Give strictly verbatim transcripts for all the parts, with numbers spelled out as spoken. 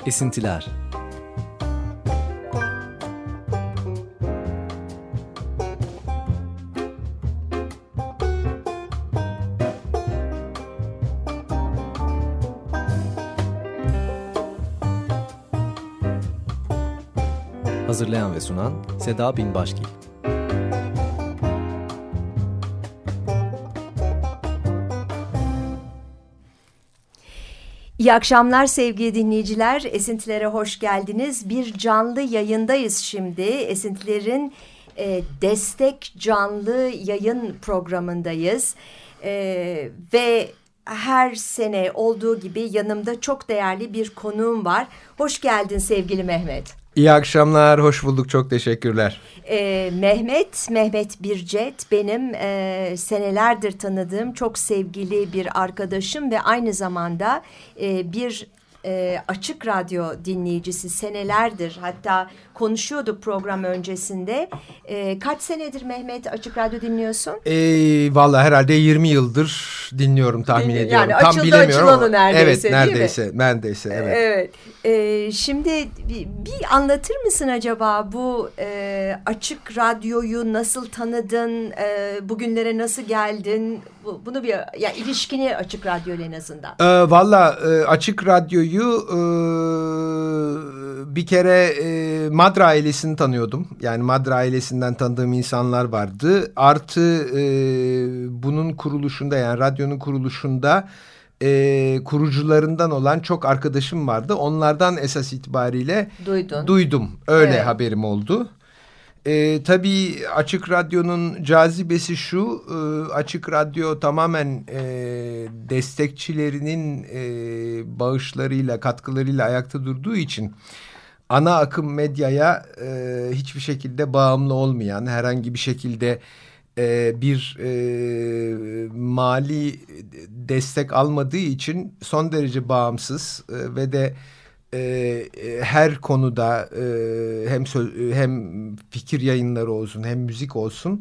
Esintiler. Hazırlayan ve sunan Seda Binbaşgil. İyi akşamlar sevgili dinleyiciler. Esintilere hoş geldiniz. Bir canlı yayındayız şimdi. Esintilerin e, destek canlı yayın programındayız. E, ve her sene olduğu gibi yanımda çok değerli bir konuğum var. Hoş geldin sevgili Mehmet. İyi akşamlar, hoş bulduk. Çok teşekkürler. Ee, Mehmet, Mehmet Bircet benim e, senelerdir tanıdığım çok sevgili bir arkadaşım ve aynı zamanda e, bir e, açık radyo dinleyicisi senelerdir. Hatta konuşuyorduk program öncesinde. E, kaç senedir Mehmet açık radyo dinliyorsun? E, Valla herhalde yirmi yıldır dinliyorum tahmin Din, ediyorum. Yani Tam açıldı bilemiyorum açılalı ama. neredeyse, evet, neredeyse, değil mi? neredeyse. Evet. Evet. Ee, şimdi bir, bir anlatır mısın acaba bu e, açık radyoyu nasıl tanıdın, e, bugünlere nasıl geldin? Bu, bunu bir ya ilişkini açık radyo ile en azından. E, Valla e, açık radyoyu e, bir kere e, Madra ailesini tanıyordum. Yani Madra ailesinden tanıdığım insanlar vardı. Artı e, bunun kuruluşunda, yani radyonun kuruluşunda E, kurucularından olan çok arkadaşım vardı. Onlardan esas itibariyle Duydun. duydum. Öyle evet. haberim oldu. E, tabii Açık Radyo'nun cazibesi şu. E, Açık Radyo tamamen e, destekçilerinin e, bağışlarıyla, katkılarıyla ayakta durduğu için ana akım medyaya e, hiçbir şekilde bağımlı olmayan, herhangi bir şekilde Ee, bir e, mali destek almadığı için son derece bağımsız e, ve de e, her konuda e, hem söz, hem fikir yayınları olsun hem müzik olsun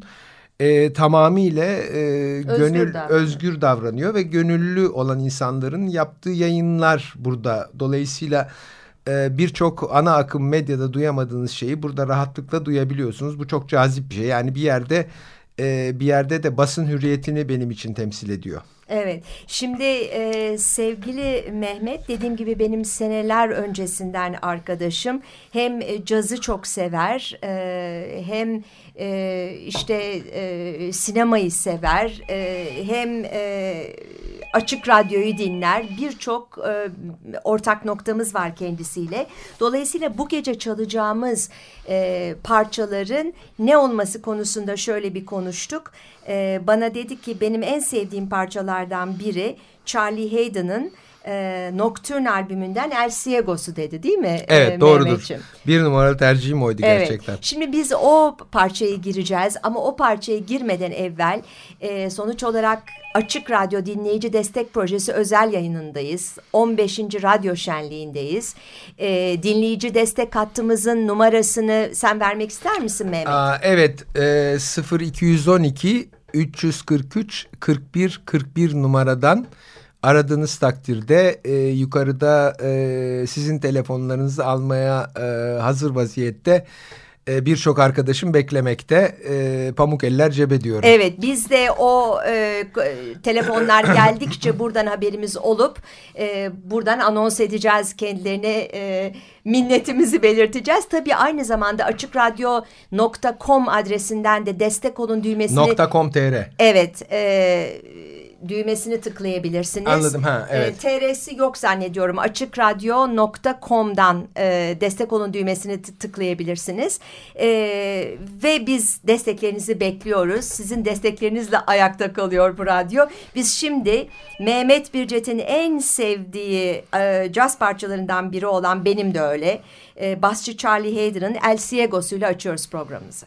e, tamamıyla e, özgür gönül davranıyor. özgür davranıyor ve gönüllü olan insanların yaptığı yayınlar burada. Dolayısıyla e, birçok ana akım medyada duyamadığınız şeyi burada rahatlıkla duyabiliyorsunuz. Bu çok cazip bir şey. Yani bir yerde Ee, bir yerde de basın hürriyetini benim için temsil ediyor. Evet. Şimdi e, sevgili Mehmet, dediğim gibi benim seneler öncesinden arkadaşım. Hem e, cazı çok sever, e, hem e, işte e, sinemayı sever, e, hem e, açık radyoyu dinler. Birçok e, ortak noktamız var kendisiyle. Dolayısıyla bu gece çalacağımız e, parçaların ne olması konusunda şöyle bir konuştuk. E, bana dedi ki benim en sevdiğim parçalardan biri Charlie Haden'ın e, Nocturne albümünden El Ciego'su dedi, değil mi? Evet, e, doğrudur. Mehmetciğim? Bir numaralı tercihim oydu evet. gerçekten. Şimdi biz o parçaya gireceğiz ama o parçaya girmeden evvel e, sonuç olarak Açık Radyo Dinleyici Destek Projesi özel yayınındayız. on beşinci radyo şenliğindeyiz. E, dinleyici destek hattımızın numarasını sen vermek ister misin Mehmet? Aa, evet, e, sıfır iki yüz on iki üç yüz kırk üç kırk bir kırk bir numaradan aradığınız takdirde e, yukarıda e, sizin telefonlarınızı almaya e, hazır vaziyette e, birçok arkadaşım beklemekte. E, pamuk eller cebe diyorum. Evet, biz de o e, telefonlar geldikçe buradan haberimiz olup e, buradan anons edeceğiz, kendilerine e, minnetimizi belirteceğiz. Tabii aynı zamanda açıkradyo nokta com adresinden de destek olun düğmesini. nokta com nokta tr Evet, e, düğmesini tıklayabilirsiniz. Anladım, ha, evet. E, T R'si yok zannediyorum. açıkradyo nokta com'dan e, destek olun düğmesini tıklayabilirsiniz. E, ve biz desteklerinizi bekliyoruz. Sizin desteklerinizle ayakta kalıyor bu radyo. Biz şimdi Mehmet Bircet'in en sevdiği e, caz parçalarından biri olan, benim de öyle, e, basçı Charlie Haden'ın El Ciego'suyla açıyoruz programımızı.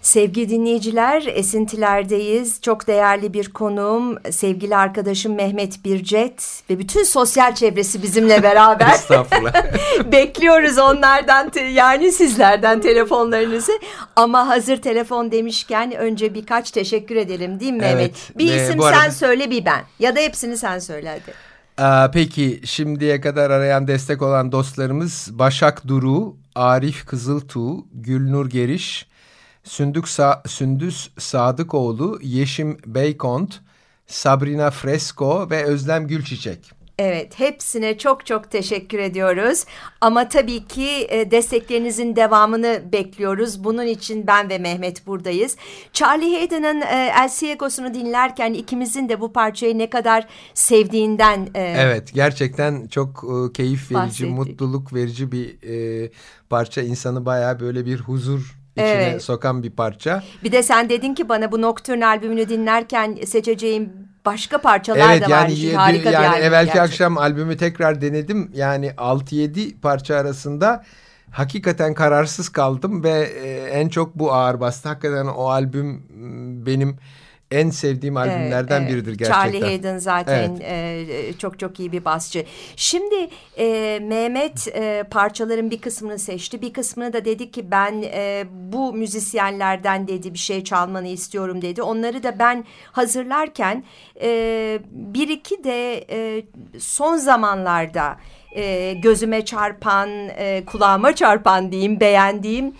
Sevgili dinleyiciler, Esintiler'deyiz. Çok değerli bir konuğum, sevgili arkadaşım Mehmet Bircet ve bütün sosyal çevresi bizimle beraber. Estağfurullah. Bekliyoruz onlardan, te- yani sizlerden telefonlarınızı. Ama hazır telefon demişken önce birkaç teşekkür edelim, değil mi Mehmet? Evet, Bir e, isim bu arada... sen söyle, bir ben. Ya da hepsini sen söyle hadi. Aa, peki, şimdiye kadar arayan, destek olan dostlarımız Başak Duru, Arif Kızıltuğ, Gülnur Geriş, Sündük Sa- Sündüz Sadıkoğlu, Yeşim Beykont, Sabrina Fresco ve Özlem Gülçiçek. Evet, hepsine çok çok teşekkür ediyoruz. Ama tabii ki e, desteklerinizin devamını bekliyoruz. Bunun için ben ve Mehmet buradayız. Charlie Hayden'ın e, El Ciego'sunu dinlerken ikimizin de bu parçayı ne kadar sevdiğinden e, Evet, gerçekten çok e, keyif verici, bahsettik. mutluluk verici bir e, parça. İnsanı bayağı böyle bir huzur içine Evet. sokan bir parça. Bir de sen dedin ki bana bu Nocturne albümünü dinlerken seçeceğim başka parçalar Evet, da yani, var. y- Harika yani bir albüm evvelki gerçekten. akşam albümü tekrar denedim. Yani altı yedi parça arasında hakikaten kararsız kaldım ve e, en çok bu ağır bastı. Hakikaten o albüm m, benim en sevdiğim albümlerden Evet, biridir gerçekten. Charlie Hayden zaten Evet. e, çok çok iyi bir basçı. Şimdi e, Mehmet e, parçaların bir kısmını seçti. Bir kısmını da dedi ki ben e, bu müzisyenlerden dedi bir şey çalmanı istiyorum dedi. Onları da ben hazırlarken e, bir iki de e, son zamanlarda e, gözüme çarpan, e, kulağıma çarpan diyeyim, beğendiğim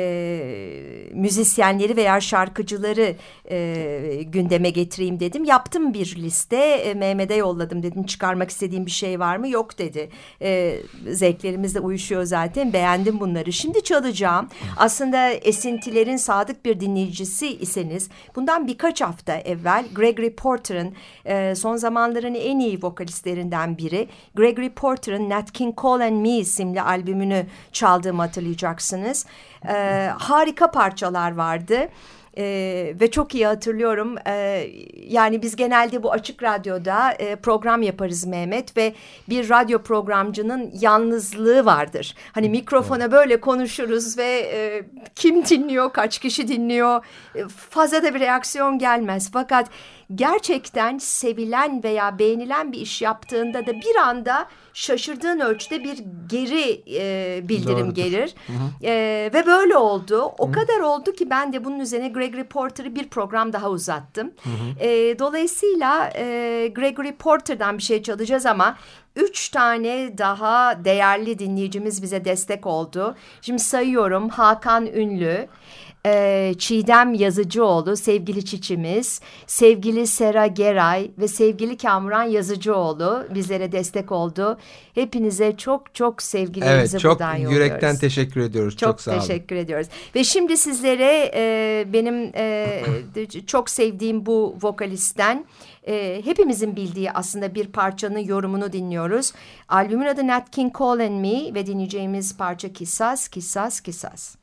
e, müzisyenleri veya şarkıcıları e, gündeme getireyim dedim. Yaptım bir liste, e, Mehmet'e yolladım, dedim çıkarmak istediğim bir şey var mı? Yok dedi. E, zevklerimizle uyuşuyor zaten, beğendim bunları. Şimdi çalacağım. Aslında Esintilerin sadık bir dinleyicisi iseniz bundan birkaç hafta evvel Gregory Porter'ın e, son zamanların en iyi vokalistlerinden biri, Gregory Porter'ın Nat King Cole and Me isimli albümünü çaldığımı hatırlayacaksınız. Ee, harika parçalar vardı. Ee, ve çok iyi hatırlıyorum. Ee, yani biz genelde bu Açık Radyo'da e, program yaparız Mehmet ve bir radyo programcının yalnızlığı vardır. Hani mikrofona böyle konuşuruz ve e, kim dinliyor, kaç kişi dinliyor, e, fazla da bir reaksiyon gelmez. Fakat gerçekten sevilen veya beğenilen bir iş yaptığında da bir anda şaşırdığın ölçüde bir geri e, bildirim Doğrudur. gelir. E, ve böyle oldu. O Hı. kadar oldu ki ben de bunun üzerine Gregory Porter'ı bir program daha uzattım. E, dolayısıyla e, Gregory Porter'dan bir şey çalacağız ama üç tane daha değerli dinleyicimiz bize destek oldu. Şimdi sayıyorum: Hakan Ünlü, Ee, Çiğdem Yazıcıoğlu, sevgili Çiçimiz, sevgili Sera Geray ve sevgili Kamuran Yazıcıoğlu bizlere destek oldu. Hepinize çok çok sevgilerimizi evet, çok buradan yolluyoruz. yürekten teşekkür ediyoruz. Çok, Çok, sağ olun. teşekkür ediyoruz. Ve şimdi sizlere e, benim e, çok sevdiğim bu vokalistten e, hepimizin bildiği aslında bir parçanın yorumunu dinliyoruz. Albümün adı Nat King Cole and Me ve dinleyeceğimiz parça Kisas, Kisas, Kisas.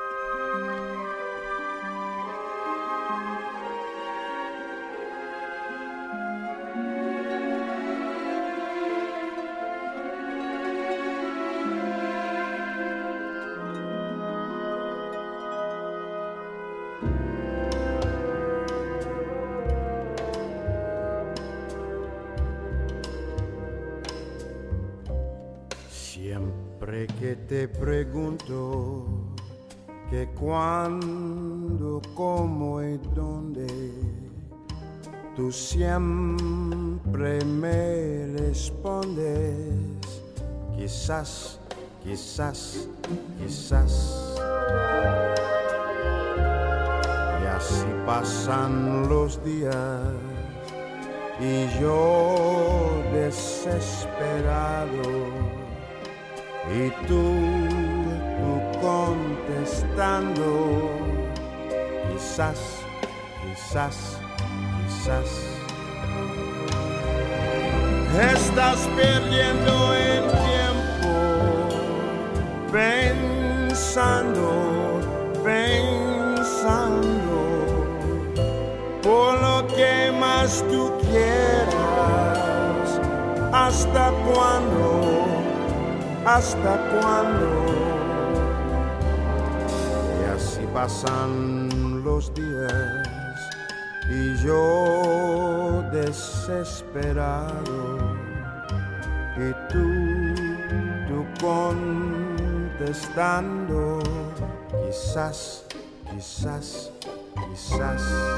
Siempre que te pregunto que cuándo, cómo y dónde, tú siempre me respondes, quizás, quizás, quizás. Y así pasan los días y yo desesperado, y tú, tú contestando, quizás, quizás, quizás. Estás perdiendo el tiempo pensando, pensando, por lo que más tú quieras. ¿Hasta cuándo? ¿Hasta cuándo? Y así pasan los días y yo desesperado y tú, tú contestando, quizás, quizás, quizás.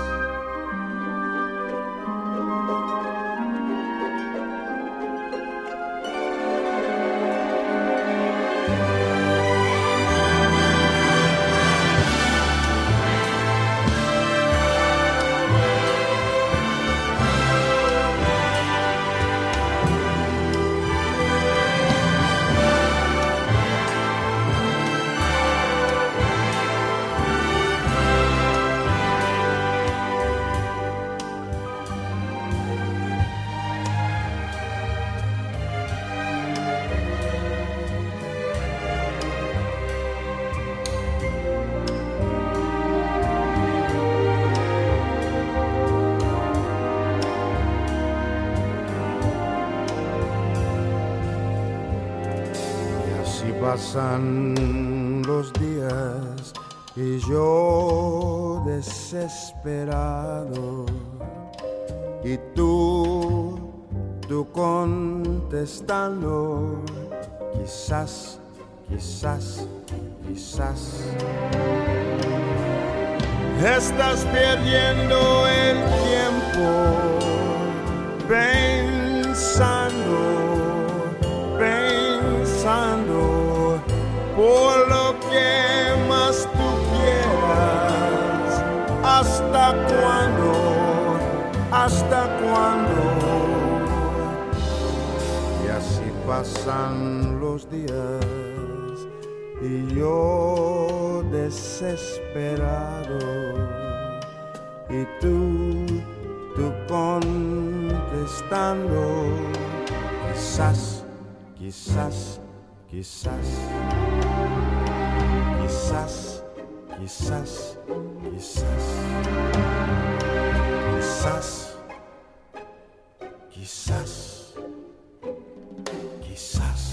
Pasan los días y yo desesperado y tú, tú contestando, quizás, quizás, quizás. Estás perdiendo el tiempo pensando, pensando por lo que más tú quieras. ¿Hasta cuándo? ¿Hasta cuándo? Y así pasan los días y yo desesperado y tú, tú contestando, quizás, quizás, quizás, quizás, quizás, quizás, quizás, quizás, quizás.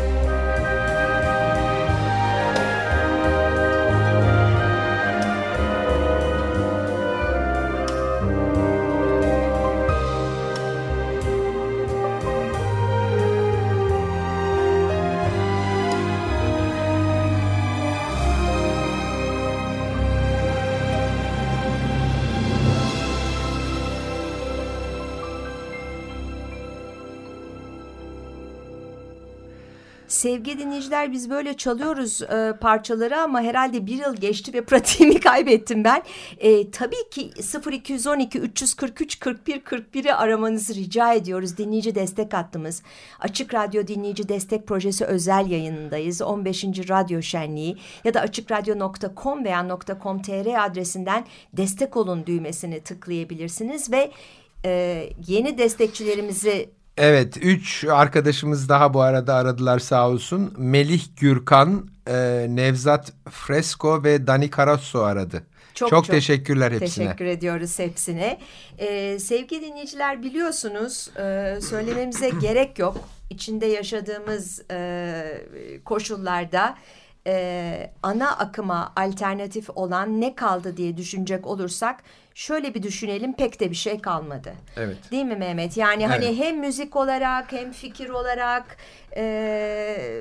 Sevgili dinleyiciler, biz böyle çalıyoruz e, parçaları ama herhalde bir yıl geçti ve pratiğimi kaybettim ben. E, tabii ki sıfır iki on iki üç yüz kırk üç kırk bir kırk bir'i aramanızı rica ediyoruz. Dinleyici destek hattımız. Açık Radyo Dinleyici Destek Projesi özel yayınındayız. on beşinci Radyo Şenliği ya da açıkradyo nokta com veya .com.tr adresinden destek olun düğmesini tıklayabilirsiniz ve e, yeni destekçilerimizi... Evet, üç arkadaşımız daha bu arada aradılar sağ olsun. Melih Gürkan, e, Nevzat Fresko ve Dani Carasso aradı. Çok, çok, çok teşekkürler hepsine. Teşekkür ediyoruz hepsine. Ee, sevgili dinleyiciler, biliyorsunuz e, söylememize gerek yok. İçinde yaşadığımız e, koşullarda e, ana akıma alternatif olan ne kaldı diye düşünecek olursak şöyle bir düşünelim, pek de bir şey kalmadı. Evet. Değil mi Mehmet? Yani evet. Hani hem müzik olarak hem fikir olarak e,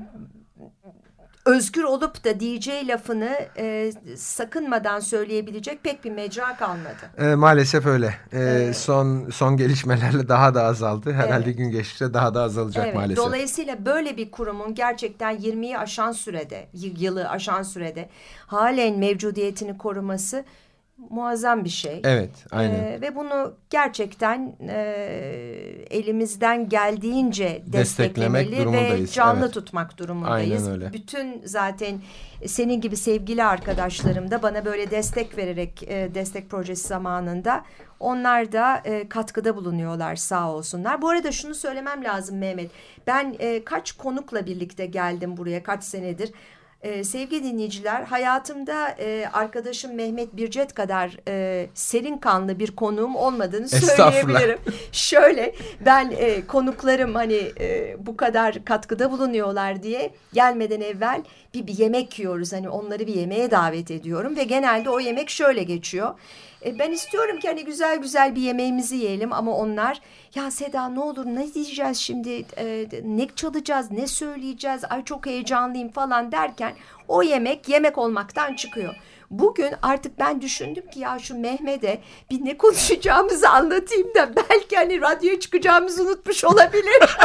özgür olup da D J lafını e, sakınmadan söyleyebilecek pek bir mecra kalmadı. E, maalesef öyle. E, evet. Son son gelişmelerle daha da azaldı. Herhalde evet. Gün geçtikçe daha da azalacak evet. maalesef. Dolayısıyla böyle bir kurumun gerçekten yirmiyi aşan sürede, yılı aşan sürede halen mevcudiyetini koruması muazzam bir şey. Evet, aynen. Ee, ve bunu gerçekten e, elimizden geldiğince desteklemeli ve canlı evet. tutmak durumundayız. Aynen öyle. Bütün zaten senin gibi sevgili arkadaşlarım da bana böyle destek vererek e, destek projesi zamanında onlar da e, katkıda bulunuyorlar, sağ olsunlar. Bu arada şunu söylemem lazım Mehmet. Ben e, kaç konukla birlikte geldim buraya, kaç senedir. Ee, sevgili dinleyiciler, hayatımda e, arkadaşım Mehmet Bircet kadar e, serin kanlı bir konuğum olmadığını söyleyebilirim. Şöyle, ben e, konuklarım hani e, bu kadar katkıda bulunuyorlar diye gelmeden evvel bir, bir yemek yiyoruz. Hani onları bir yemeğe davet ediyorum ve genelde o yemek şöyle geçiyor. E, ben istiyorum ki hani güzel güzel bir yemeğimizi yiyelim ama onlar ya Seda ne olur ne diyeceğiz şimdi, e, ne çalacağız, ne söyleyeceğiz, ay çok heyecanlıyım falan derken o yemek yemek olmaktan çıkıyor. Bugün artık ben düşündüm ki ya şu Mehmet'e bir ne konuşacağımızı anlatayım da belki hani radyoya çıkacağımızı unutmuş olabilir.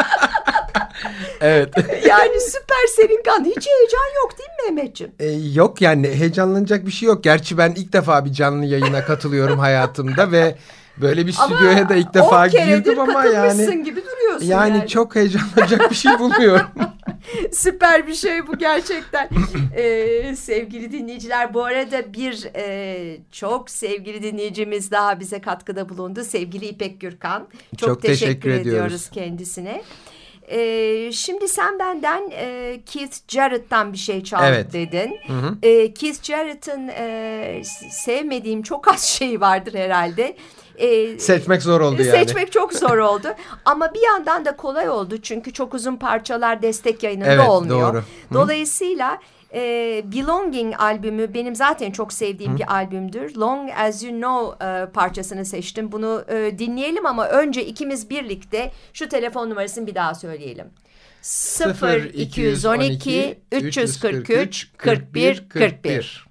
Evet. Yani süper serin kan. Hiç heyecan yok değil mi Mehmetciğim? Ee, yok yani heyecanlanacak bir şey yok. Gerçi ben ilk defa bir canlı yayına katılıyorum hayatımda ve böyle bir stüdyoya ama da ilk defa girdim ama yani gibi duruyorsun yani, yani çok heyecanlanacak bir şey bulmuyorum. Süper bir şey bu gerçekten. ee, sevgili dinleyiciler, bu arada bir e, çok sevgili dinleyicimiz daha bize katkıda bulundu. Sevgili İpek Gürkan. Çok, çok teşekkür, teşekkür ediyoruz kendisine. Ee, şimdi sen benden e, Keith Jarrett'tan bir şey çal evet. dedin. Hı hı. E, Keith Jarrett'ın e, sevmediğim çok az şey vardır herhalde. E, seçmek zor oldu yani. Seçmek çok zor oldu. Ama bir yandan da kolay oldu. Çünkü çok uzun parçalar destek yayınında evet, olmuyor. Doğru. Dolayısıyla e, Belonging albümü benim zaten çok sevdiğim Hı. bir albümdür. Long As You Know e, parçasını seçtim. Bunu e, dinleyelim ama önce ikimiz birlikte şu telefon numarasını bir daha söyleyelim. sıfır iki on iki üç kırk üç kırk bir kırk bir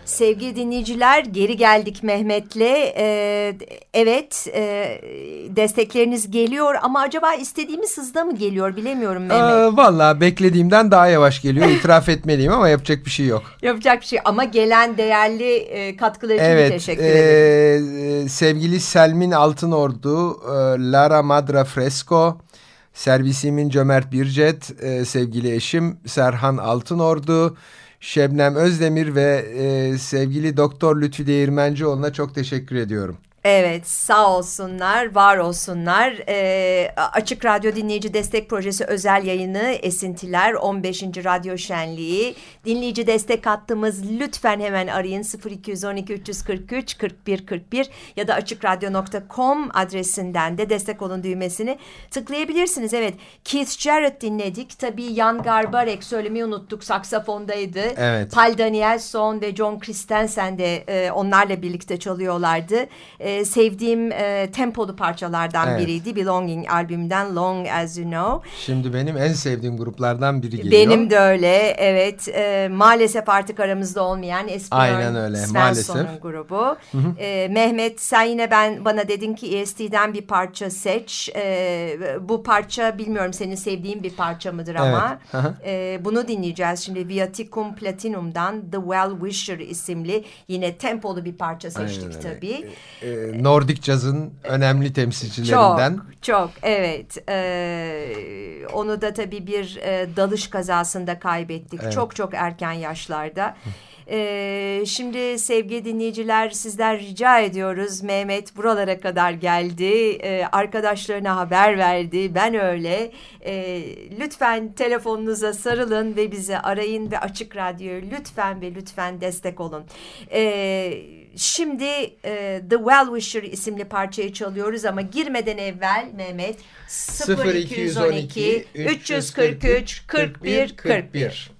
Sevgili dinleyiciler, geri geldik Mehmet'le. Ee, evet, e, destekleriniz geliyor ama acaba istediğimiz hızda mı geliyor bilemiyorum Mehmet. Ee, Valla beklediğimden daha yavaş geliyor. İtiraf etmeliyim ama yapacak bir şey yok. Yapacak bir şey ama gelen değerli e, katkılar için evet, teşekkür e, ederim. Sevgili Selmin Altınordu, e, Lara Madra Fresco, servisimin Cömert Bircet, e, sevgili eşim Serhan Altınordu, Şebnem Özdemir ve e, sevgili Doktor Lütfi Değirmencioğlu'na çok teşekkür ediyorum. Evet, sağ olsunlar, var olsunlar. Ee, Açık Radyo Dinleyici Destek Projesi özel yayını Esintiler on beşinci Radyo Şenliği. Dinleyici destek hattımız lütfen hemen arayın sıfır iki on iki üç kırk üç kırk bir kırk bir ya da açıkradyo nokta com adresinden de destek olun düğmesini tıklayabilirsiniz. Evet, Keith Jarrett dinledik. Tabii Jan Garbarek söylemeyi unuttuk, saksafondaydı. Evet. Paul Danielson ve John Christensen de e, onlarla birlikte çalıyorlardı. E, sevdiğim e, tempolu parçalardan evet. biriydi. Belonging albümünden Long As You Know. Şimdi benim en sevdiğim gruplardan biri geliyor. Benim de öyle. Evet. E, maalesef artık aramızda olmayan Esbjörn Svensson'un grubu. Hı hı. E, Mehmet, sen yine ben bana dedin ki E S T'den bir parça seç. E, bu parça bilmiyorum senin sevdiğin bir parça mıdır ama evet. e, bunu dinleyeceğiz şimdi. Viaticum Platinum'dan The Well Wisher isimli yine tempolu bir parça seçtik aynen, tabii. E, Nordic Jazz'ın önemli temsilcilerinden. Çok, çok evet. Ee, onu da tabii bir e, dalış kazasında kaybettik. Evet. Çok çok erken yaşlarda. Ee, şimdi sevgili dinleyiciler, sizden rica ediyoruz. Mehmet buralara kadar geldi. Ee, arkadaşlarına haber verdi. Ben öyle. Ee, lütfen telefonunuza sarılın ve bizi arayın ve Açık Radyo'ya lütfen ve lütfen destek olun. Ee, şimdi e, The Well Wisher isimli parçayı çalıyoruz ama girmeden evvel Mehmet sıfır iki on iki üç kırk üç kırk bir kırk bir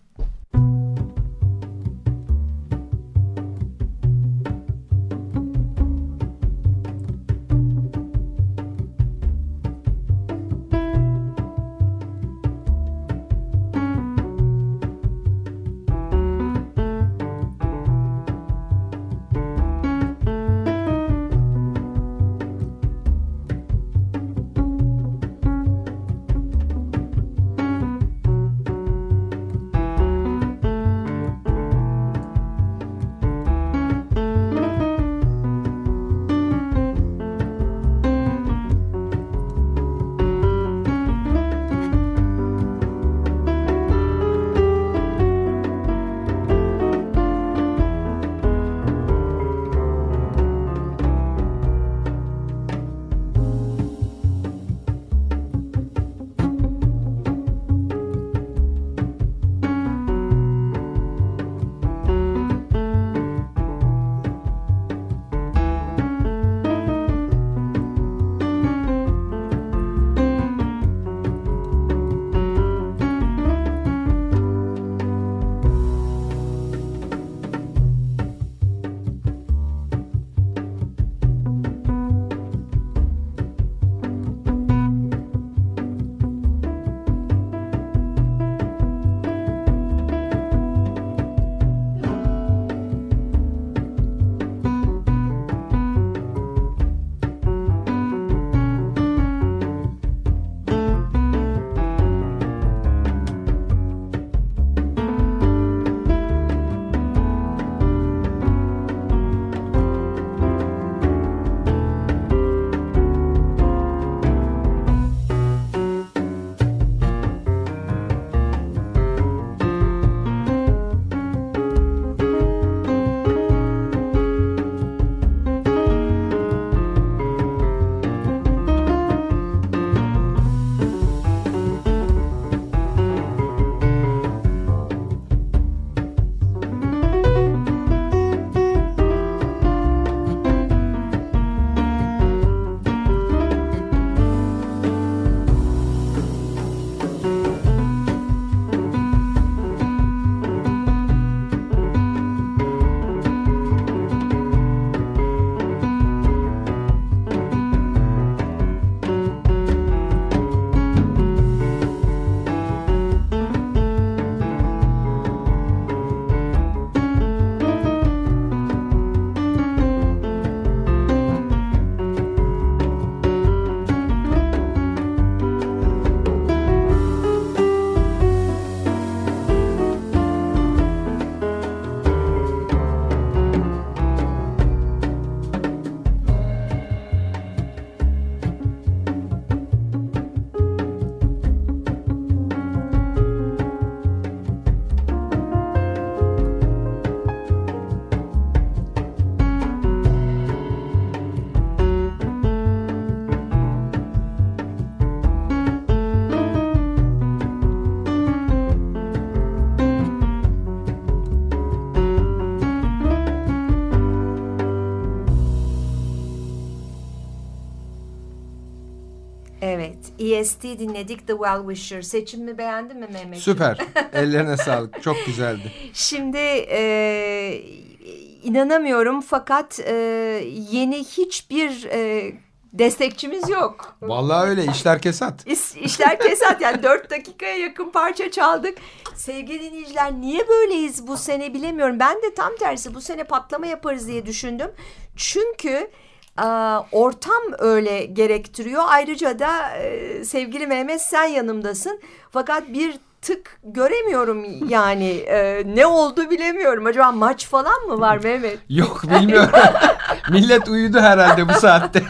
E S T dinledik, The Well Wisher. Seçimimi beğendin mi Mehmet? Süper. Ellerine sağlık. Çok güzeldi. Şimdi e, inanamıyorum fakat e, yeni hiçbir e, destekçimiz yok. Vallahi öyle, işler kesat. İş, işler kesat, yani dört dakikaya yakın parça çaldık. Sevgili dinleyiciler, niye böyleyiz bu sene bilemiyorum. Ben de tam tersi bu sene patlama yaparız diye düşündüm. Çünkü ortam öyle gerektiriyor. Ayrıca da e, sevgili Mehmet, sen yanımdasın. Fakat bir tık göremiyorum yani. E, ne oldu bilemiyorum. Acaba maç falan mı var Mehmet? Yok, bilmiyorum. Millet uyudu herhalde bu saatte.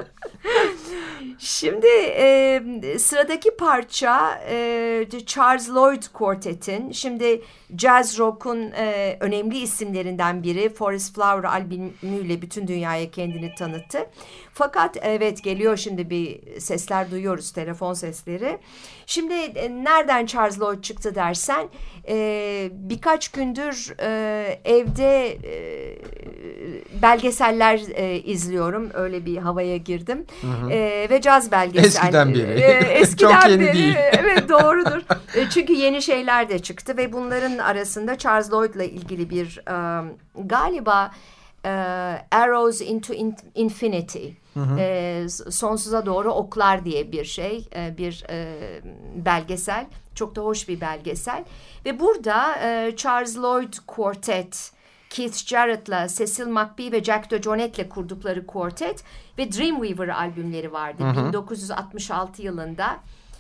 Şimdi e, sıradaki parça e, Charles Lloyd Quartet'in, şimdi jazz rock'un e, önemli isimlerinden biri. Forest Flower albümüyle bütün dünyaya kendini tanıttı. Fakat evet, geliyor şimdi, bir sesler duyuyoruz, telefon sesleri. Şimdi e, nereden Charles Lloyd çıktı dersen, e, birkaç gündür e, evde e, belgeseller e, izliyorum. Öyle bir havaya girdim. Hı hı. E, ve caz belgesel. Eskiden beri. E, eskiden Çok yeni beri, değil. Evet, doğrudur. e, çünkü yeni şeyler de çıktı ve bunların arasında Charles Lloyd'la ilgili bir e, galiba e, Arrows into Infinity. Hı hı. E, sonsuza doğru oklar diye bir şey, e, bir e, belgesel. Çok da hoş bir belgesel. Ve burada e, Charles Lloyd Quartet, Keith Jarrett'la, Cecil McBee ve Jack DeJohnette'le kurdukları quartet ve Dreamweaver albümleri vardı. Hı hı. bin dokuz yüz altmış altı yılında.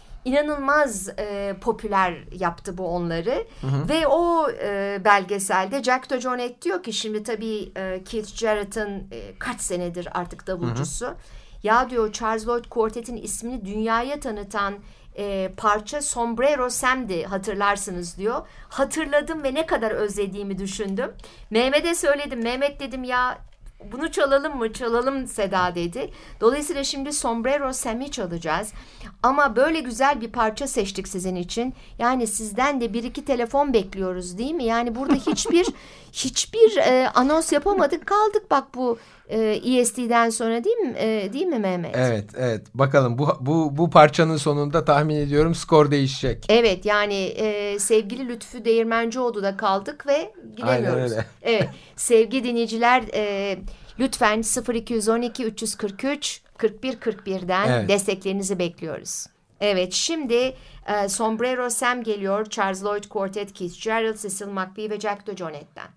İnanılmaz e, popüler yaptı bu onları. Hı hı. Ve o e, belgeselde Jack DeJohnette diyor ki, şimdi tabii e, Keith Jarrett'ın e, kaç senedir artık davulcusu. Hı hı. Ya diyor, Charles Lloyd Quartet'in ismini dünyaya tanıtan e, parça Sombrero Sam'di, hatırlarsınız diyor. Hatırladım ve ne kadar özlediğimi düşündüm. Mehmet'e söyledim. Mehmet dedim ya, bunu çalalım mı? Çalalım Seda dedi. Dolayısıyla şimdi Sombrero Sam'i çalacağız. Ama böyle güzel bir parça seçtik sizin için. Yani sizden de bir iki telefon bekliyoruz, değil mi? Yani burada hiçbir hiçbir e, anons yapamadık, kaldık bak bu e, E S T'den sonra, değil mi? E, değil mi Mehmet? Evet, evet. Bakalım bu bu bu parçanın sonunda tahmin ediyorum skor değişecek. Evet, yani e, sevgili Lütfü Değirmencioğlu'da kaldık ve giremiyoruz. Aynen öyle. Evet, sevgili dinleyiciler, e, lütfen sıfır iki on iki üç yüz kırk üç kırk bir kırk birden evet, desteklerinizi bekliyoruz. Evet, şimdi e, Sombrero Sam geliyor. Charles Lloyd Quartet, Keith Jarrett, Cecil McBee ve Jack DeJohnette'den.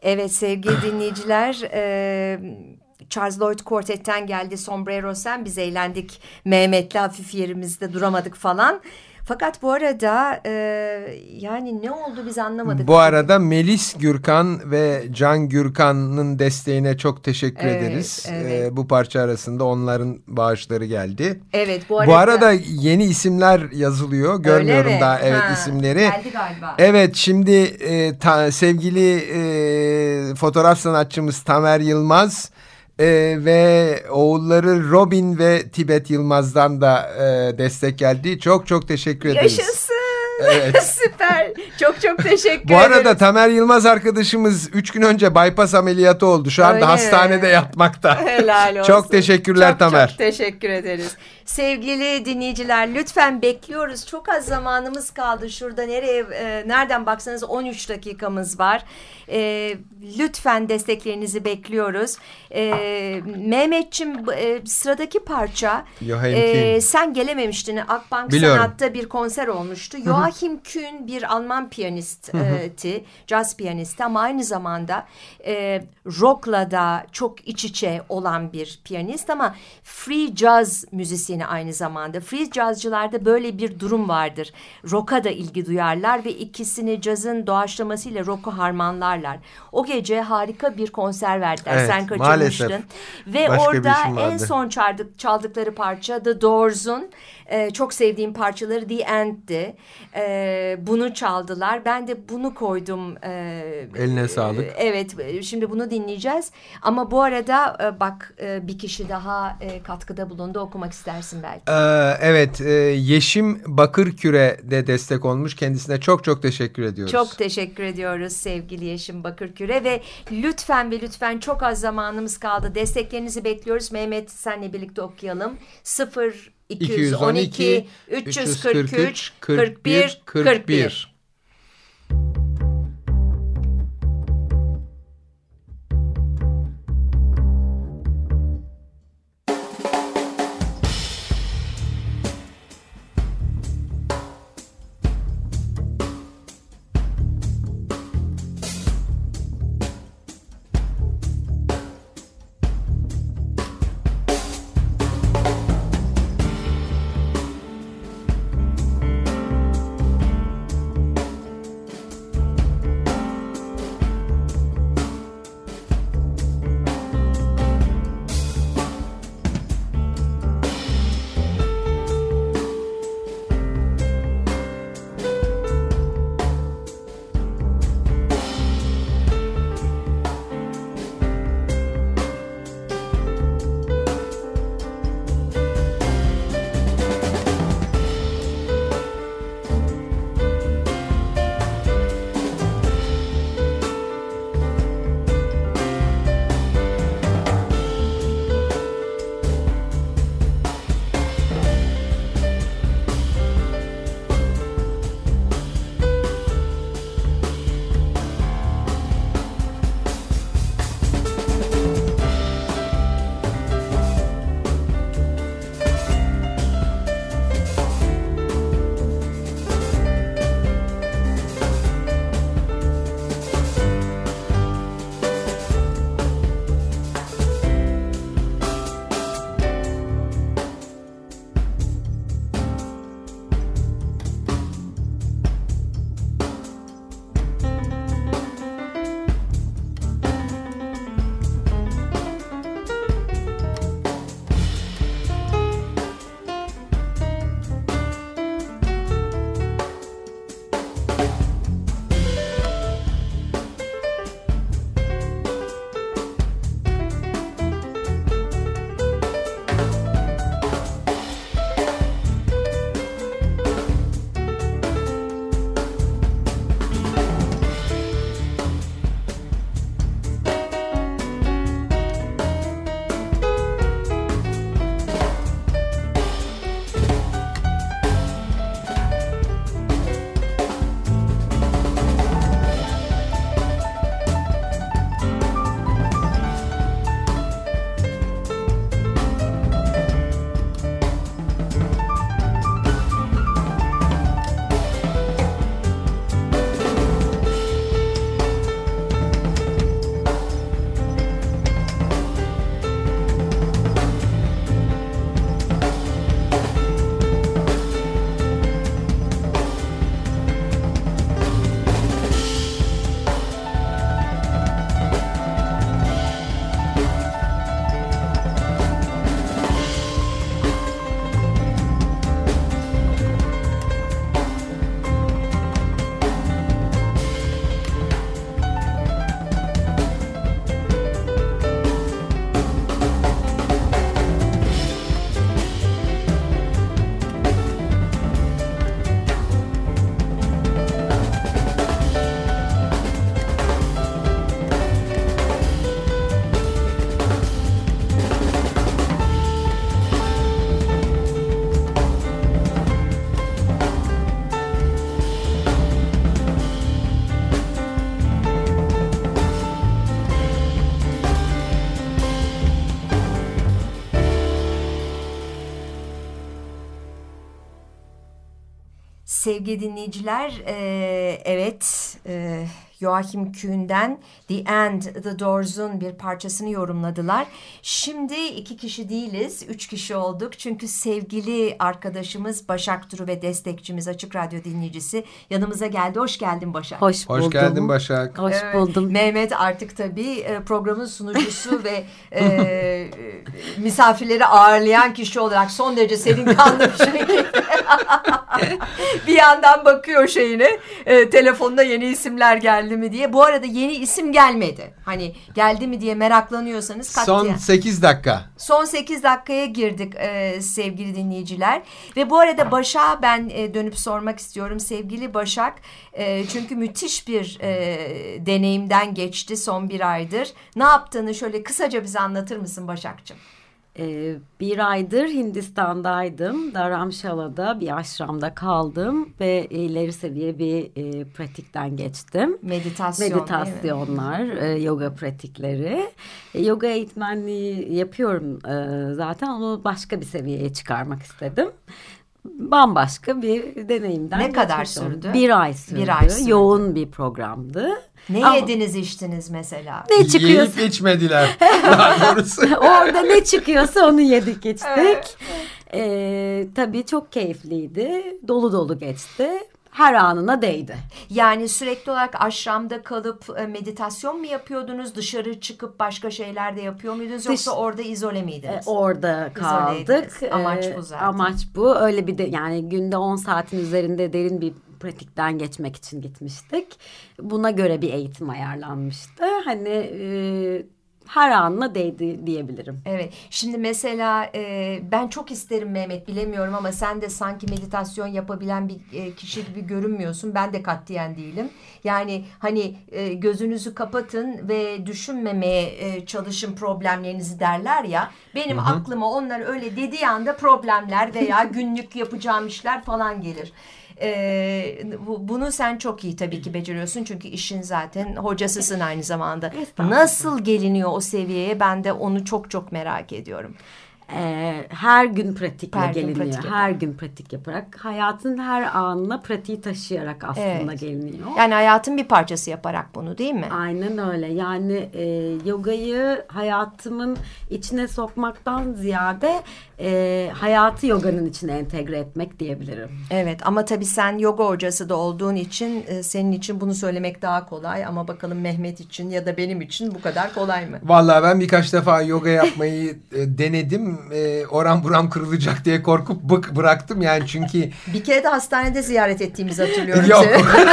Evet sevgili dinleyiciler, e, Charles Lloyd Quartet'ten geldi Sombrero Sam. Biz eğlendik Mehmet'le, hafif yerimizde duramadık falan. Fakat bu arada e, yani ne oldu biz anlamadık. Bu arada Melis Gürkan ve Can Gürkan'ın desteğine çok teşekkür evet, ederiz. Evet. E, bu parça arasında onların bağışları geldi. Evet bu arada. Bu arada yeni isimler yazılıyor. Görmüyorum daha evet ha, isimleri. Geldi galiba. Evet şimdi e, ta, sevgili e, fotoğraf sanatçımız Tamer Yılmaz Ee, ve oğulları Robin ve Tibet Yılmaz'dan da e, destek geldi. Çok çok teşekkür ederiz. Yaşasın. Evet. Süper. Çok çok teşekkür Bu arada ederiz. Tamer Yılmaz arkadaşımız üç gün önce bypass ameliyatı oldu. Şu anda Öyle hastanede mi? yatmakta. Helal olsun. Çok teşekkürler çok, Tamer. Çok teşekkür ederiz. Sevgili dinleyiciler lütfen bekliyoruz. Çok az zamanımız kaldı. Şurada nereye e, nereden baksanız on üç dakikamız var. E, lütfen desteklerinizi bekliyoruz. E, Mehmetçim e, sıradaki parça e, sen gelememiştin. Akbank Biliyorum. Sanat'ta bir konser olmuştu. Hı-hı. Joachim Kühn bir Alman piyanistti, caz piyanisti ama aynı zamanda e, rock'la da çok iç içe olan bir piyanist ama free jazz müzisyeni aynı zamanda. Free jazzcılarda böyle bir durum vardır. Rock'a da ilgi duyarlar ve ikisini cazın doğaçlamasıyla rock'u harmanlarlar. O gece harika bir konser verdiler. Evet, sen kaçırmıştın. Ve Başka orada en vardı. son çaldık, çaldıkları parça The Doors'un e, çok sevdiğim parçaları The End'di. E, bunu çaldılar. Ben de bunu koydum. E, Eline sağlık. E, evet. Şimdi bunu dinleyeceğiz. Ama bu arada e, bak e, bir kişi daha e, katkıda bulundu. Okumak istersin belki. Ee, evet. E, Yeşim Bakırküre de destek olmuş. Kendisine çok çok teşekkür ediyoruz. Çok teşekkür ediyoruz sevgili Yeşim Bakırküre ve lütfen ve lütfen çok az zamanımız kaldı. Desteklerinizi bekliyoruz. Mehmet senle birlikte okuyalım. sıfır iki yüz on iki üç yüz kırk üç kırk bir kırk bir sevgili dinleyiciler, e, evet, e, Joachim Kühn'den The End, The Doors'un bir parçasını yorumladılar. Şimdi iki kişi değiliz, üç kişi olduk. Çünkü sevgili arkadaşımız Başak Duru ve destekçimiz, Açık Radyo dinleyicisi yanımıza geldi. Hoş geldin Başak. Hoş buldum. Hoş geldin Başak. Hoş evet, buldum. Mehmet artık tabii programın sunucusu ve e, misafirleri ağırlayan kişi olarak son derece serin kanlı bir şekilde bir yandan bakıyor şeyine, e, telefonda yeni isimler geldi mi diye. Bu arada yeni isim gelmedi. Hani geldi mi diye meraklanıyorsanız. Son katliyen. sekiz dakika. Son sekiz dakikaya girdik e, sevgili dinleyiciler. Ve bu arada Başak'a ben e, dönüp sormak istiyorum. Sevgili Başak, e, çünkü müthiş bir e, deneyimden geçti son bir aydır. Ne yaptığını şöyle kısaca bize anlatır mısın Başak'cığım? Ee, bir aydır Hindistan'daydım. Dharamshala'da bir aşramda kaldım ve ileri seviye bir e, pratikten geçtim. Meditasyon, Meditasyonlar, e, yoga pratikleri. E, yoga eğitmenliği yapıyorum e, zaten. Onu başka bir seviyeye çıkarmak istedim. Bambaşka bir deneyimden Ne kadar sürdü? Bir ay sürdü. Bir ay sürdü. Yoğun bir programdı. Ne Ama yediniz içtiniz mesela? Ne çıkıyorsa. Yiyip içmediler. Daha doğrusu. Orada ne çıkıyorsa onu yedik içtik. Evet. Ee, tabii çok keyifliydi. Dolu dolu geçti. Her anına değdi. Yani sürekli olarak aşramda kalıp meditasyon mu yapıyordunuz? Dışarı çıkıp başka şeyler de yapıyor muydunuz? Yoksa Dış, orada izole miydiniz? E, orada kaldık. Amaç bu zaten. Amaç bu. Öyle bir de yani günde on saatin üzerinde derin bir pratikten geçmek için gitmiştik. Buna göre bir eğitim ayarlanmıştı. Hani e, her anına değdi diyebilirim. Evet. Şimdi mesela e, ben çok isterim Mehmet, bilemiyorum ama sen de sanki meditasyon yapabilen bir e, kişi gibi görünmüyorsun. Ben de katiyen değilim. Yani hani e, gözünüzü kapatın ve düşünmemeye e, çalışın problemlerinizi derler ya. Benim hı hı. aklıma onlar öyle dediği anda problemler veya günlük yapacağım işler falan gelir. Ee, bu, bunu sen çok iyi tabii ki beceriyorsun çünkü işin zaten hocasısın aynı zamanda. Nasıl geliniyor o seviyeye, ben de onu çok çok merak ediyorum. Ee, her gün pratikle her geliniyor. Gün pratik her gün pratik yaparak, hayatın her anına pratiği taşıyarak aslında evet. geliniyor. Yani hayatın bir parçası yaparak bunu, değil mi? Aynen öyle. Yani e, yogayı hayatımın içine sokmaktan ziyade e, hayatı yoganın içine entegre etmek diyebilirim. Evet, ama tabii sen yoga hocası da olduğun için e, senin için bunu söylemek daha kolay, ama bakalım Mehmet için ya da benim için bu kadar kolay mı? Vallahi ben birkaç defa yoga yapmayı e, denedim. E, oram buram kırılacak diye korkup bık bıraktım yani, çünkü bir kere de hastanede ziyaret ettiğimizi hatırlıyorum. Yok.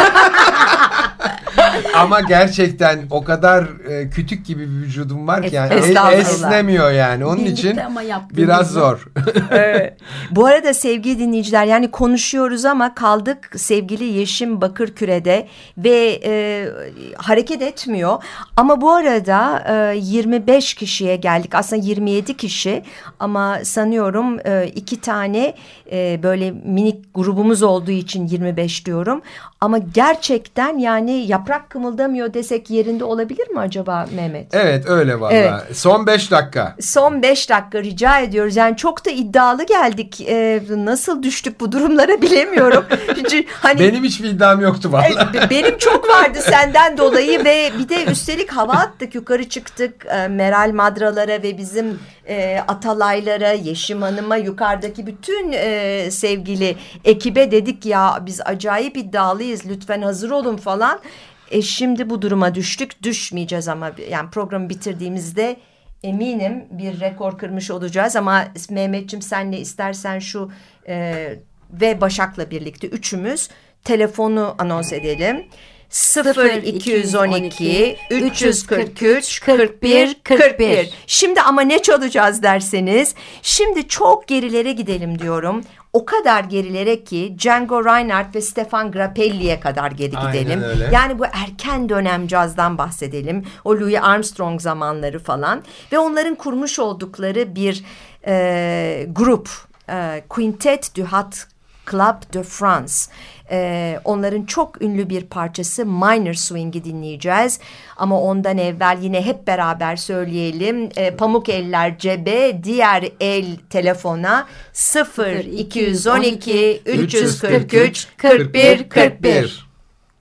Ama gerçekten o kadar e, kütük gibi bir vücudum var ki yani es, esnemiyor yani. Onun Birlikte için biraz zor. Evet. Bu arada sevgili dinleyiciler, yani konuşuyoruz ama kaldık sevgili Yeşim Bakırküre'de ve e, hareket etmiyor. Ama bu arada e, yirmi beş kişiye geldik. Aslında yirmi yedi kişi ama sanıyorum e, iki tane e, böyle minik grubumuz olduğu için yirmi beş diyorum. Ama gerçekten yani yaprak kımıldamıyor desek yerinde olabilir mi acaba Mehmet? Evet, öyle vallahi. Evet. Son beş dakika. Son beş dakika rica ediyoruz. Yani çok da iddialı geldik. Ee, nasıl düştük bu durumlara bilemiyorum. Hani, benim hiçbir iddiam yoktu vallahi. Benim çok vardı senden dolayı ve bir de üstelik hava attık, yukarı çıktık. E, Meral Madralara ve bizim e, Atalaylara, Yeşim Hanım'a, yukarıdaki bütün e, sevgili ekibe dedik ya biz acayip iddialıyız, lütfen hazır olun falan. E şimdi bu duruma düştük. Düşmeyeceğiz ama yani programı bitirdiğimizde eminim bir rekor kırmış olacağız. Ama Mehmetciğim, sen ne istersen şu e, ve Başak'la birlikte üçümüz telefonu anons edelim. sıfır iki on iki üç yüz kırk üç kırk bir kırk bir. Şimdi ama ne çalacağız derseniz, şimdi çok gerilere gidelim diyorum. O kadar gerilere ki Django Reinhardt ve Stefan Grappelli'ye kadar geri gidelim. Yani bu erken dönem cazdan bahsedelim. O Louis Armstrong zamanları falan ve onların kurmuş oldukları bir e, grup, e, Quintet du Hat Club de France. Ee, onların çok ünlü bir parçası Minor Swing'i dinleyeceğiz. Ama ondan evvel yine hep beraber söyleyelim. Ee, pamuk eller cebe, diğer el telefona sıfır iki on iki üç yüz kırk üç kırk bir kırk bir.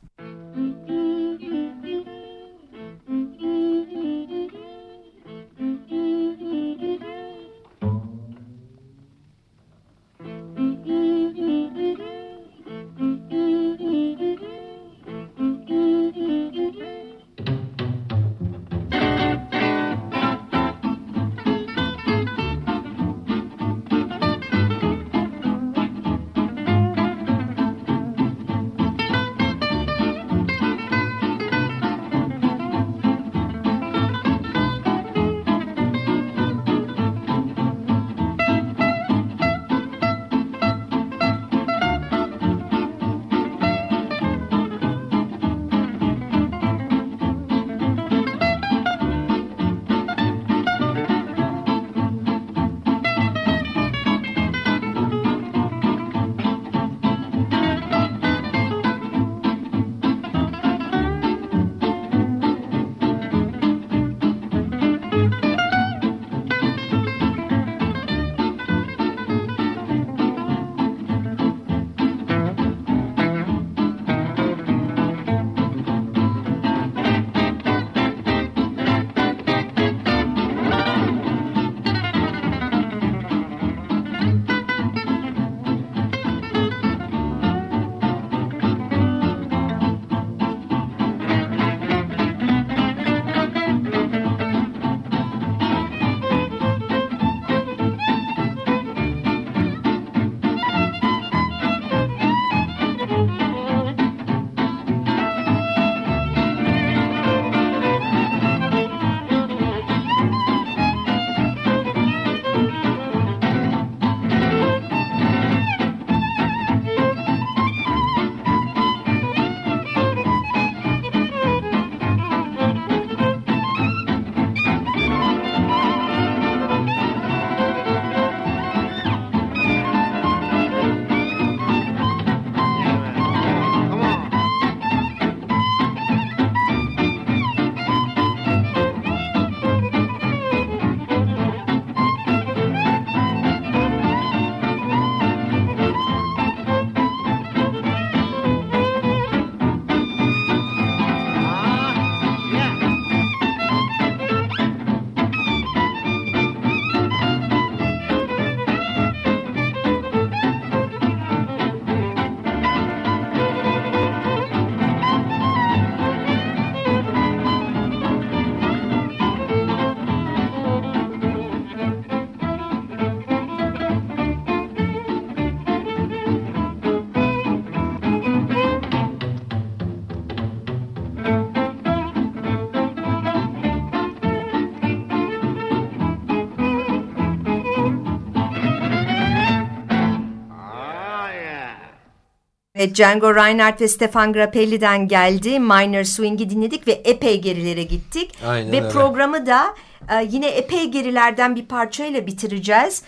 Evet, Django Reinhardt ve Stefan Grappelli'den geldi. Minor Swing'i dinledik ve epey gerilere gittik. Aynen ve öyle. Programı da e, yine epey gerilerden bir parçayla bitireceğiz.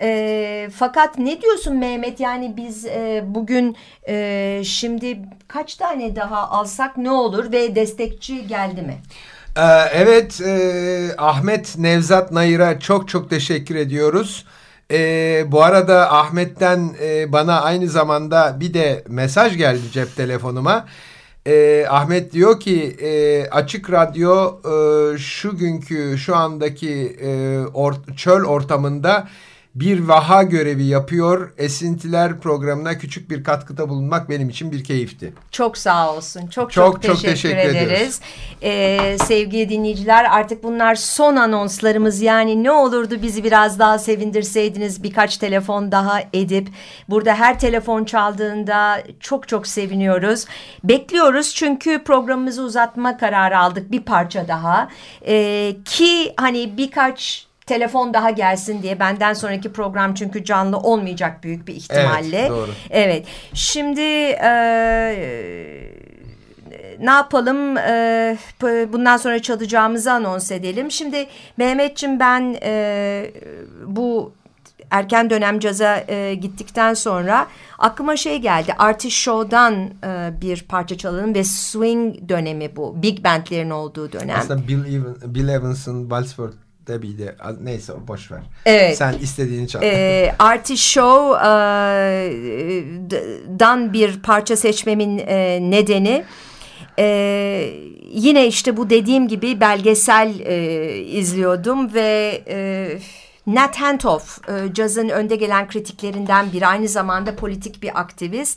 E, fakat ne diyorsun Mehmet? Yani biz e, bugün e, şimdi kaç tane daha alsak ne olur ve destekçi geldi mi? Ee, evet, e, Ahmet Nevzat Nayır'a çok çok teşekkür ediyoruz. Ee, bu arada Ahmet'ten e, bana aynı zamanda bir de mesaj geldi cep telefonuma. Ee, Ahmet diyor ki e, Açık Radyo e, şu günkü şu andaki e, or, çöl ortamında bir vaha görevi yapıyor. Esintiler programına küçük bir katkıda bulunmak benim için bir keyifti. Çok sağ olsun. Çok çok, çok, teşekkür, çok teşekkür ederiz. Ee, sevgili dinleyiciler, artık bunlar son anonslarımız. Yani ne olurdu bizi biraz daha sevindirseydiniz, birkaç telefon daha edip. Burada her telefon çaldığında çok çok seviniyoruz. Bekliyoruz çünkü programımızı uzatma kararı aldık, bir parça daha. Ee, ki hani birkaç telefon daha gelsin diye, benden sonraki program çünkü canlı olmayacak büyük bir ihtimalle. Evet, doğru. Evet. Şimdi e, ne yapalım? E, bundan sonra çalacağımızı anons edelim. Şimdi Mehmetciğim, ben e, bu erken dönem caza e, gittikten sonra aklıma şey geldi. Artie Shaw'dan e, bir parça çalalım ve swing dönemi bu. Big bandlerin olduğu dönem. Aslında Bill, Evans, Bill Evans'ın Waltz Debbie'de neyse boş ver. Evet. Sen istediğini çal. E, Artie Shaw'dan bir parça seçmemin e, nedeni e, yine işte bu dediğim gibi belgesel e, izliyordum ve e, Nat Hentoff, e, cazın önde gelen kritiklerinden biri, aynı zamanda politik bir aktivist.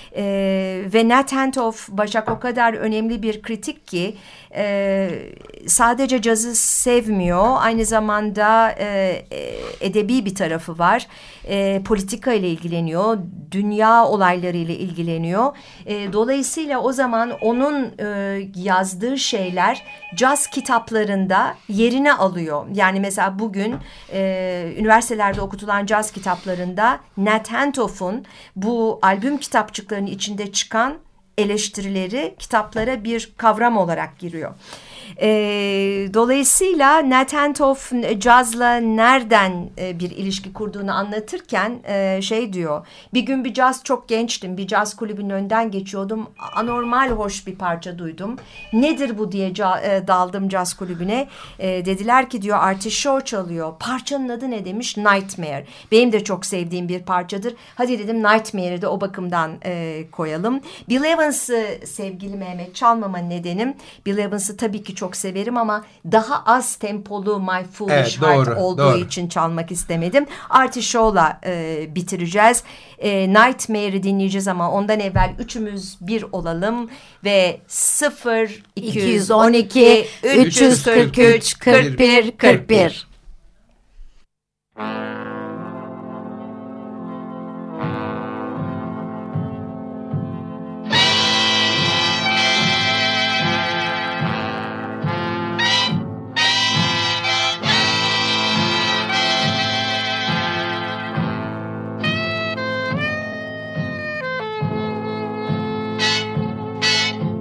Ee, ve Nat Hentoff, Başak, o kadar önemli bir kritik ki e, sadece cazı sevmiyor, aynı zamanda e, edebi bir tarafı var, e, politika ile ilgileniyor, dünya olayları ile ilgileniyor. E, dolayısıyla o zaman onun e, yazdığı şeyler caz kitaplarında yerini alıyor. Yani mesela bugün e, üniversitelerde okutulan caz kitaplarında Nat Hentoff'un bu albüm kitapçıklarının içinde çıkan eleştirileri kitaplara bir kavram olarak giriyor. E, dolayısıyla Nat Hentoff cazla nereden e, bir ilişki kurduğunu anlatırken e, şey diyor. Bir gün bir caz çok gençtim. Bir caz kulübünün önden geçiyordum. Anormal hoş bir parça duydum. Nedir bu diye ca- e, daldım caz kulübüne. E, dediler ki diyor Artie Shaw çalıyor. Parçanın adı ne demiş? Nightmare. Benim de çok sevdiğim bir parçadır. Hadi dedim Nightmare'i de o bakımdan e, koyalım. Bill Evans'ı sevgili Mehmet çalmama nedenim. Bill Evans'ı tabii ki çok severim ama daha az tempolu My Foolish Evet, Heart doğru, olduğu doğru. için çalmak istemedim. Artie Shaw'la e, bitireceğiz. E, Nightmare'i dinleyeceğiz ama ondan evvel üçümüz bir olalım ve sıfır iki yüz on iki üç yüz kırk üç kırk bir kırk bir.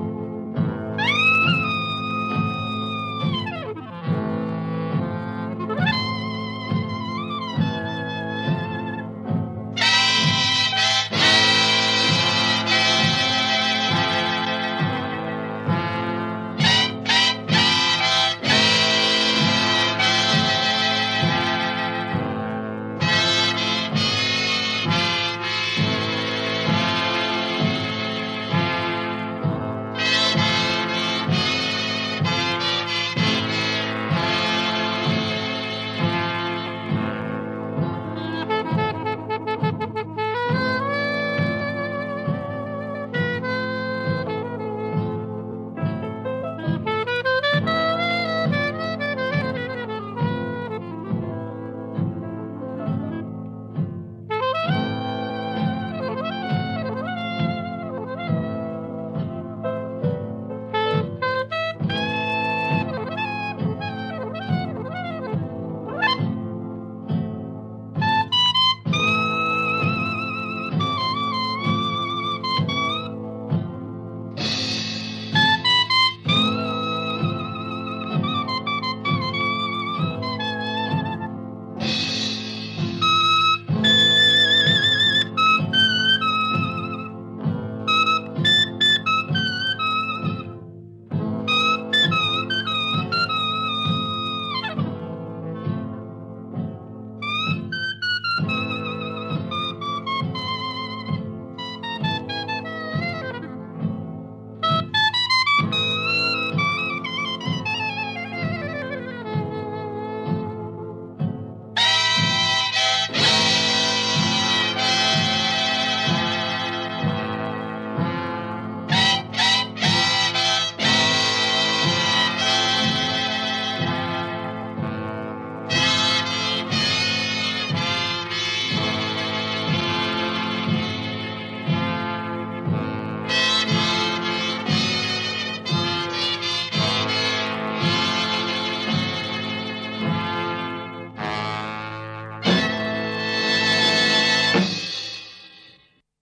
Thank you.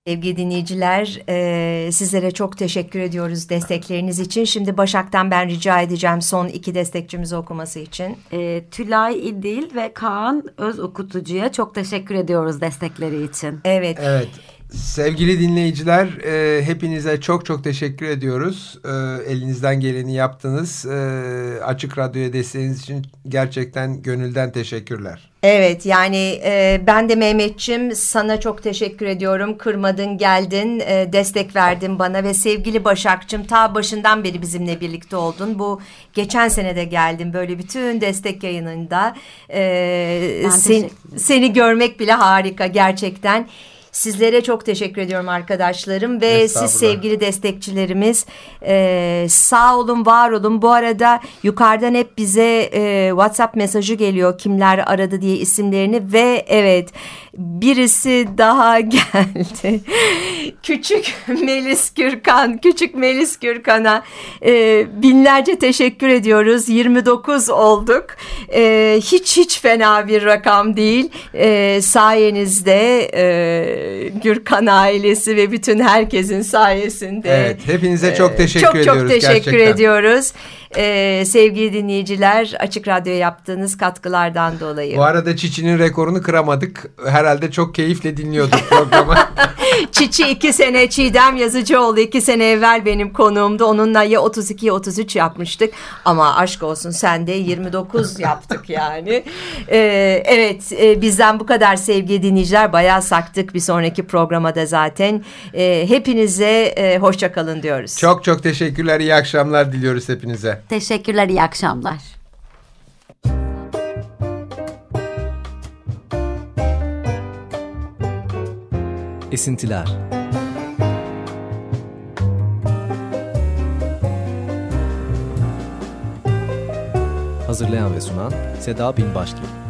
Sevgili dinleyiciler, e, sizlere çok teşekkür ediyoruz destekleriniz için. Şimdi Başak'tan ben rica edeceğim son iki destekçimizi okuması için. E, Tülay İdil ve Kaan Özokutucu'ya çok teşekkür ediyoruz destekleri için. Evet. Evet. Sevgili dinleyiciler, e, hepinize çok çok teşekkür ediyoruz. E, elinizden geleni yaptınız. E, Açık Radyo'ya desteğiniz için gerçekten gönülden teşekkürler. Evet, yani e, ben de Mehmetciğim sana çok teşekkür ediyorum. Kırmadın, geldin, e, destek verdin bana ve sevgili Başak'cığım ta başından beri bizimle birlikte oldun. Bu geçen sene de geldin böyle bütün destek yayınında. E, sen, seni görmek bile harika gerçekten. Sizlere çok teşekkür ediyorum arkadaşlarım ve siz sevgili destekçilerimiz e, sağ olun, var olun. Bu arada yukarıdan hep bize e, WhatsApp mesajı geliyor kimler aradı diye isimlerini ve evet birisi daha geldi. Küçük Melis Gürkan, küçük Melis Gürkan'a e, binlerce teşekkür ediyoruz. yirmi dokuz olduk. E, hiç hiç fena bir rakam değil. E, sayenizde e, Gürkan ailesi ve bütün herkesin sayesinde. Evet, hepinize çok teşekkür çok, ediyoruz. Çok teşekkür gerçekten. ediyoruz. Ee, sevgili dinleyiciler, Açık Radyo'ya yaptığınız katkılardan dolayı. Bu arada Çiçi'nin rekorunu kıramadık. Herhalde çok keyifle dinliyorduk programı. Çiçi iki sene, Çiğdem Yazıcıoğlu iki sene evvel benim konuğumdu. Onunla ya otuz iki ya otuz üç yapmıştık. Ama aşk olsun sen de yirmi dokuz yaptık yani. Ee, evet e, bizden bu kadar sevgili dinleyiciler. Bayağı saktık bir sonraki programda zaten. E, hepinize e, hoşça kalın diyoruz. Çok çok teşekkürler. İyi akşamlar diliyoruz hepinize. Teşekkürler, iyi akşamlar. Esintiler. Hazırlayan ve sunan Seda Binbaşgil.